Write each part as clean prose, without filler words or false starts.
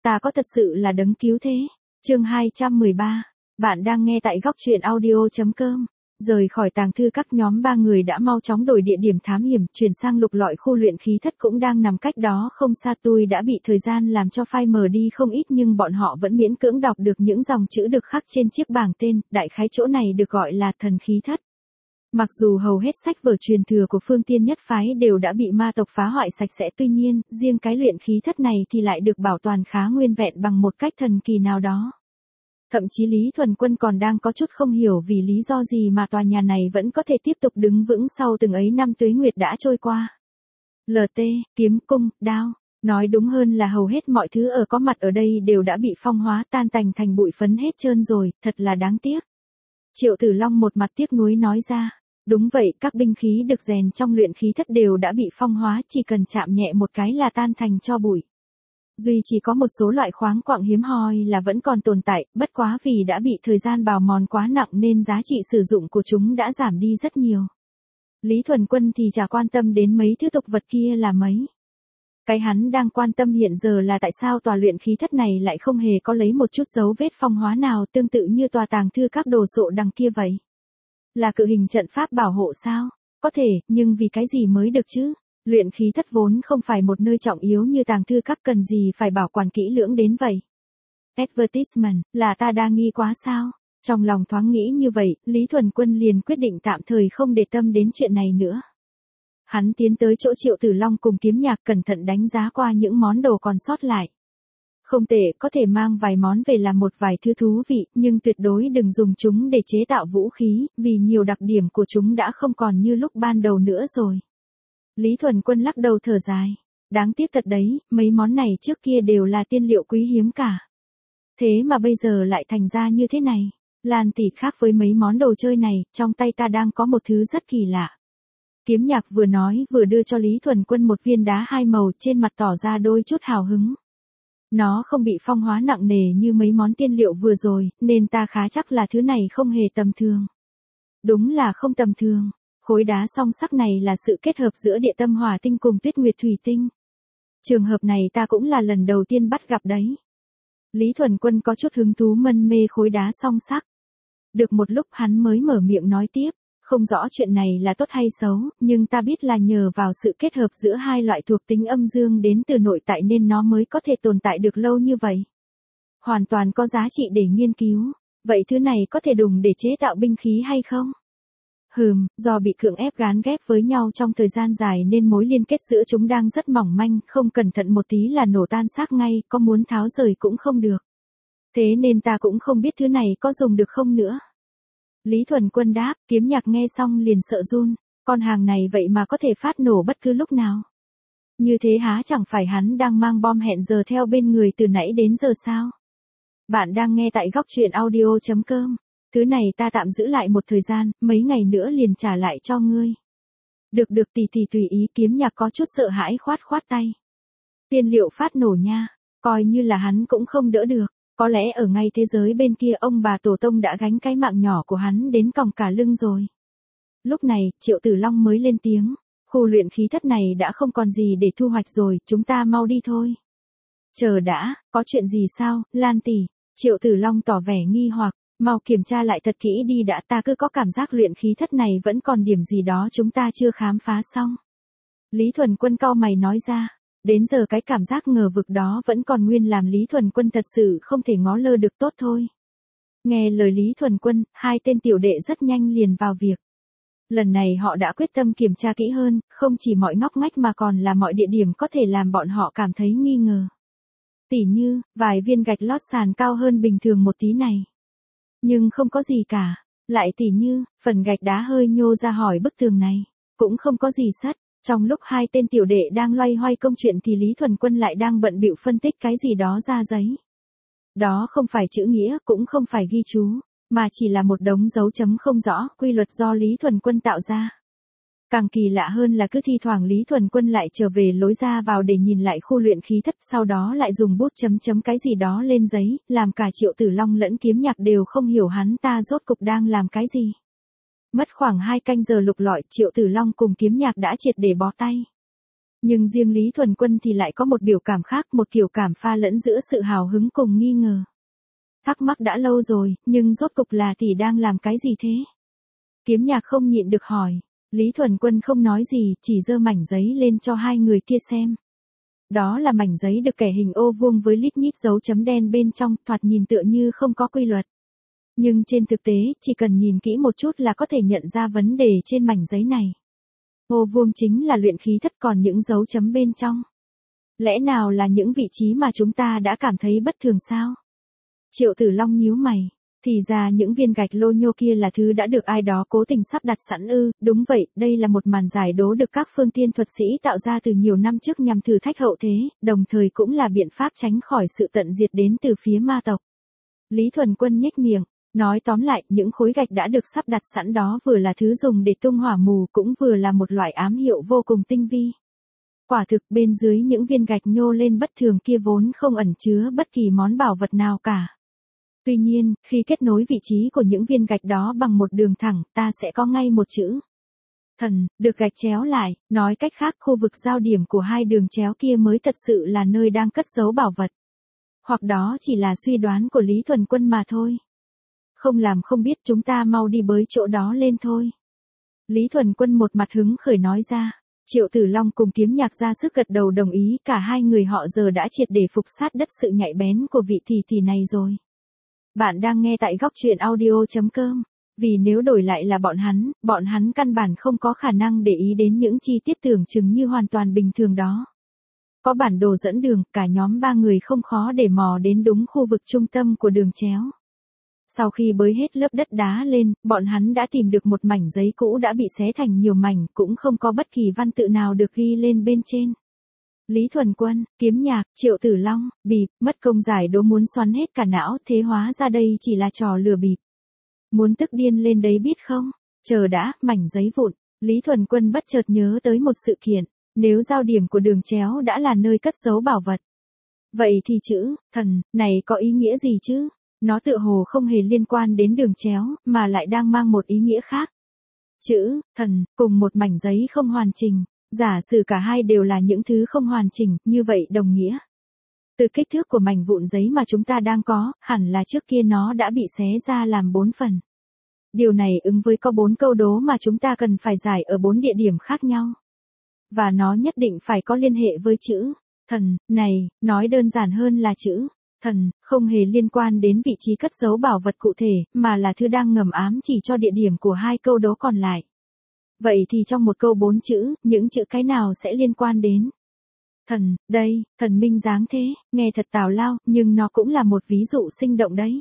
Ta có thật sự là đấng cứu thế. Chương 213. Bạn đang nghe tại góc truyện audio.com. Rời khỏi tàng thư các, nhóm 3 người đã mau chóng đổi địa điểm thám hiểm, chuyển sang lục lọi khu luyện khí thất cũng đang nằm cách đó không xa. Tôi đã bị thời gian làm cho file mờ đi không ít nhưng bọn họ vẫn miễn cưỡng đọc được những dòng chữ được khắc trên chiếc bảng tên. Đại khái chỗ này được gọi là thần khí thất. Mặc dù hầu hết sách vở truyền thừa của phương Tiên nhất phái đều đã bị ma tộc phá hoại sạch sẽ, tuy nhiên, riêng cái luyện khí thất này thì lại được bảo toàn khá nguyên vẹn bằng một cách thần kỳ nào đó. Thậm chí Lý Thuần Quân còn đang có chút không hiểu vì lý do gì mà tòa nhà này vẫn có thể tiếp tục đứng vững sau từng ấy năm tuế nguyệt đã trôi qua. LT, kiếm, cung, đao. Nói đúng hơn là hầu hết mọi thứ có mặt ở đây đều đã bị phong hóa tan tành thành bụi phấn hết trơn rồi, thật là đáng tiếc. Triệu Tử Long một mặt tiếc nuối nói ra. Đúng vậy, các binh khí được rèn trong luyện khí thất đều đã bị phong hóa, chỉ cần chạm nhẹ một cái là tan thành tro bụi. Duy chỉ có một số loại khoáng quặng hiếm hoi là vẫn còn tồn tại, bất quá vì đã bị thời gian bào mòn quá nặng nên giá trị sử dụng của chúng đã giảm đi rất nhiều. Lý Thuần Quân thì chả quan tâm đến mấy thứ tục vật kia là mấy. Cái hắn đang quan tâm hiện giờ là tại sao tòa luyện khí thất này lại không hề có lấy một chút dấu vết phong hóa nào, tương tự như tòa tàng thư các đồ sộ đằng kia vậy. Là cự hình trận pháp bảo hộ sao? Có thể, nhưng vì cái gì mới được chứ? Luyện khí thất vốn không phải một nơi trọng yếu như tàng thư các, cần gì phải bảo quản kỹ lưỡng đến vậy. Advertisement, là ta đa nghi quá sao? Trong lòng thoáng nghĩ như vậy, Lý Thuần Quân liền quyết định tạm thời không để tâm đến chuyện này nữa. Hắn tiến tới chỗ Triệu Tử Long cùng Kiếm Nhạc, cẩn thận đánh giá qua những món đồ còn sót lại. Không tệ, có thể mang vài món về làm một vài thứ thú vị, nhưng tuyệt đối đừng dùng chúng để chế tạo vũ khí, vì nhiều đặc điểm của chúng đã không còn như lúc ban đầu nữa rồi. Lý Thuần Quân lắc đầu thở dài. Đáng tiếc thật đấy, mấy món này trước kia đều là tiên liệu quý hiếm cả. Thế mà bây giờ lại thành ra như thế này. Lan tỷ, khác với mấy món đồ chơi này, trong tay ta đang có một thứ rất kỳ lạ. Kiếm Nhạc vừa nói vừa đưa cho Lý Thuần Quân một viên đá hai màu, trên mặt tỏ ra đôi chút hào hứng. Nó không bị phong hóa nặng nề như mấy món tiên liệu vừa rồi, nên ta khá chắc là thứ này không hề tầm thường. Đúng là không tầm thường. Khối đá song sắc này là sự kết hợp giữa địa tâm hỏa tinh cùng tuyết nguyệt thủy tinh. Trường hợp này ta cũng là lần đầu tiên bắt gặp đấy. Lý Thuần Quân có chút hứng thú mân mê khối đá song sắc. Được một lúc hắn mới mở miệng nói tiếp. Không rõ chuyện này là tốt hay xấu, nhưng ta biết là nhờ vào sự kết hợp giữa hai loại thuộc tính âm dương đến từ nội tại nên nó mới có thể tồn tại được lâu như vậy. Hoàn toàn có giá trị để nghiên cứu. Vậy thứ này có thể dùng để chế tạo binh khí hay không? Do bị cưỡng ép gán ghép với nhau trong thời gian dài nên mối liên kết giữa chúng đang rất mỏng manh, không cẩn thận một tí là nổ tan xác ngay, có muốn tháo rời cũng không được. Thế nên ta cũng không biết thứ này có dùng được không nữa. Lý Thuần Quân đáp. Kiếm Nhạc nghe xong liền sợ run. Con hàng này vậy mà có thể phát nổ bất cứ lúc nào. Như thế há chẳng phải hắn đang mang bom hẹn giờ theo bên người từ nãy đến giờ sao? Bạn đang nghe tại góc truyện audio.com. Thứ này ta tạm giữ lại một thời gian, mấy ngày nữa liền trả lại cho ngươi. Được tỷ tùy ý. Kiếm Nhạc có chút sợ hãi khoát tay. Tiên liệu phát nổ nha, coi như là hắn cũng không đỡ được. Có lẽ ở ngay thế giới bên kia ông bà tổ tông đã gánh cái mạng nhỏ của hắn đến còng cả lưng rồi. Lúc này, Triệu Tử Long mới lên tiếng. Khu luyện khí thất này đã không còn gì để thu hoạch rồi, chúng ta mau đi thôi. Chờ đã, có chuyện gì sao, Lan tỷ? Triệu Tử Long tỏ vẻ nghi hoặc. Mau kiểm tra lại thật kỹ đi đã, ta cứ có cảm giác luyện khí thất này vẫn còn điểm gì đó chúng ta chưa khám phá xong. Lý Thuần Quân cau mày nói ra. Đến giờ cái cảm giác ngờ vực đó vẫn còn nguyên, làm Lý Thuần Quân thật sự không thể ngó lơ được tốt thôi. Nghe lời Lý Thuần Quân, hai tên tiểu đệ rất nhanh liền vào việc. Lần này họ đã quyết tâm kiểm tra kỹ hơn, không chỉ mọi ngóc ngách mà còn là mọi địa điểm có thể làm bọn họ cảm thấy nghi ngờ. Tỉ như, vài viên gạch lót sàn cao hơn bình thường một tí này. Nhưng không có gì cả. Lại tỉ như, phần gạch đá hơi nhô ra khỏi bức tường này. Cũng không có gì sắt. Trong lúc hai tên tiểu đệ đang loay hoay công chuyện thì Lý Thuần Quân lại đang bận bịu phân tích cái gì đó ra giấy. Đó không phải chữ nghĩa, cũng không phải ghi chú, mà chỉ là một đống dấu chấm không rõ, quy luật do Lý Thuần Quân tạo ra. Càng kỳ lạ hơn là cứ thi thoảng Lý Thuần Quân lại trở về lối ra vào để nhìn lại khu luyện khí thất, sau đó lại dùng bút chấm cái gì đó lên giấy, làm cả Triệu Tử Long lẫn Kiếm Nhạc đều không hiểu hắn ta rốt cục đang làm cái gì. Mất khoảng 2 canh giờ lục lọi, Triệu Tử Long cùng Kiếm Nhạc đã triệt để bó tay. Nhưng riêng Lý Thuần Quân thì lại có một biểu cảm khác, một kiểu cảm pha lẫn giữa sự hào hứng cùng nghi ngờ. Thắc mắc đã lâu rồi, nhưng rốt cục là tỷ đang làm cái gì thế? Kiếm Nhạc không nhịn được hỏi. Lý Thuần Quân không nói gì, chỉ giơ mảnh giấy lên cho hai người kia xem. Đó là mảnh giấy được kẻ hình ô vuông với lít nhít dấu chấm đen bên trong, thoạt nhìn tựa như không có quy luật. Nhưng trên thực tế, chỉ cần nhìn kỹ một chút là có thể nhận ra vấn đề trên mảnh giấy này. Ô vuông chính là luyện khí thất, còn những dấu chấm bên trong. Lẽ nào là những vị trí mà chúng ta đã cảm thấy bất thường sao? Triệu Tử Long nhíu mày. Thì ra những viên gạch lô nhô kia là thứ đã được ai đó cố tình sắp đặt sẵn ư? Đúng vậy, đây là một màn giải đố được các phương tiên thuật sĩ tạo ra từ nhiều năm trước nhằm thử thách hậu thế, đồng thời cũng là biện pháp tránh khỏi sự tận diệt đến từ phía ma tộc. Lý Thuần Quân nhếch miệng, nói tóm lại, những khối gạch đã được sắp đặt sẵn đó vừa là thứ dùng để tung hỏa mù, cũng vừa là một loại ám hiệu vô cùng tinh vi. Quả thực bên dưới những viên gạch nhô lên bất thường kia vốn không ẩn chứa bất kỳ món bảo vật nào cả. Tuy nhiên, khi kết nối vị trí của những viên gạch đó bằng một đường thẳng, ta sẽ có ngay một chữ thần, được gạch chéo lại, nói cách khác khu vực giao điểm của hai đường chéo kia mới thật sự là nơi đang cất giấu bảo vật. Hoặc đó chỉ là suy đoán của Lý Thuần Quân mà thôi. Không làm không biết, chúng ta mau đi bới chỗ đó lên thôi. Lý Thuần Quân một mặt hứng khởi nói ra. Triệu Tử Long cùng Kiếm Nhạc ra sức gật đầu đồng ý, cả hai người họ giờ đã triệt để phục sát đất sự nhạy bén của vị tỷ này rồi. Bạn đang nghe tại góc truyện audio.com. Vì nếu đổi lại là bọn hắn căn bản không có khả năng để ý đến những chi tiết tưởng chừng như hoàn toàn bình thường đó. Có bản đồ dẫn đường, cả nhóm ba người không khó để mò đến đúng khu vực trung tâm của đường chéo. Sau khi bới hết lớp đất đá lên, bọn hắn đã tìm được một mảnh giấy cũ đã bị xé thành nhiều mảnh, cũng không có bất kỳ văn tự nào được ghi lên bên trên. Lý Thuần Quân, Kiếm Nhạc, Triệu Tử Long, bịp, mất công giải đố muốn xoắn hết cả não, thế hóa ra đây chỉ là trò lừa bịp. Muốn tức điên lên đấy biết không? Chờ đã, mảnh giấy vụn. Lý Thuần Quân bất chợt nhớ tới một sự kiện, nếu giao điểm của đường chéo đã là nơi cất giấu bảo vật. Vậy thì chữ thần này có ý nghĩa gì chứ? Nó tựa hồ không hề liên quan đến đường chéo, mà lại đang mang một ý nghĩa khác. Chữ thần cùng một mảnh giấy không hoàn chỉnh. Giả sử cả hai đều là những thứ không hoàn chỉnh, như vậy đồng nghĩa. Từ kích thước của mảnh vụn giấy mà chúng ta đang có, hẳn là trước kia nó đã bị xé ra làm 4 phần. Điều này ứng với có 4 câu đố mà chúng ta cần phải giải ở 4 địa điểm khác nhau. Và nó nhất định phải có liên hệ với chữ thần này, nói đơn giản hơn là chữ thần không hề liên quan đến vị trí cất giấu bảo vật cụ thể, mà là thứ đang ngầm ám chỉ cho địa điểm của hai câu đố còn lại. Vậy thì trong một câu 4 chữ, những chữ cái nào sẽ liên quan đến thần, đây, thần minh dáng thế, nghe thật tào lao, nhưng nó cũng là một ví dụ sinh động đấy.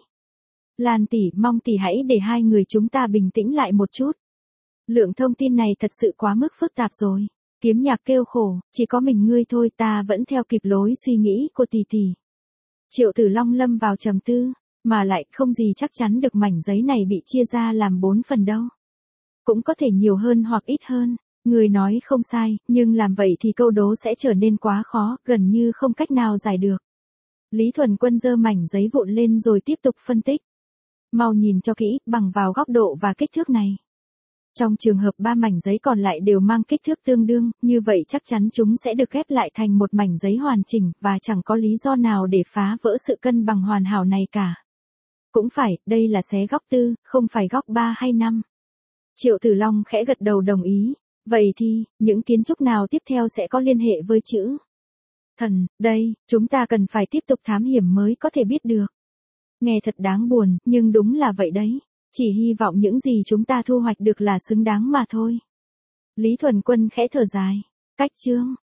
Lan tỷ, mong tỷ hãy để hai người chúng ta bình tĩnh lại một chút. Lượng thông tin này thật sự quá mức phức tạp rồi. Kiếm Nhạc kêu khổ, chỉ có mình ngươi thôi, ta vẫn theo kịp lối suy nghĩ của tỷ. Triệu Tử Long lâm vào trầm tư, mà lại không gì chắc chắn được mảnh giấy này bị chia ra làm 4 phần đâu. Cũng có thể nhiều hơn hoặc ít hơn. Người nói không sai, nhưng làm vậy thì câu đố sẽ trở nên quá khó, gần như không cách nào giải được. Lý Thuần Quân giơ mảnh giấy vụn lên rồi tiếp tục phân tích. Mau nhìn cho kỹ, bằng vào góc độ và kích thước này. Trong trường hợp 3 mảnh giấy còn lại đều mang kích thước tương đương, như vậy chắc chắn chúng sẽ được ghép lại thành một mảnh giấy hoàn chỉnh, và chẳng có lý do nào để phá vỡ sự cân bằng hoàn hảo này cả. Cũng phải, đây là xé góc 4, không phải góc 3 hay 5. Triệu Tử Long khẽ gật đầu đồng ý. Vậy thì, những kiến trúc nào tiếp theo sẽ có liên hệ với chữ thần, đây, chúng ta cần phải tiếp tục thám hiểm mới có thể biết được. Nghe thật đáng buồn, nhưng đúng là vậy đấy. Chỉ hy vọng những gì chúng ta thu hoạch được là xứng đáng mà thôi. Lý Thuần Quân khẽ thở dài. Cách chương.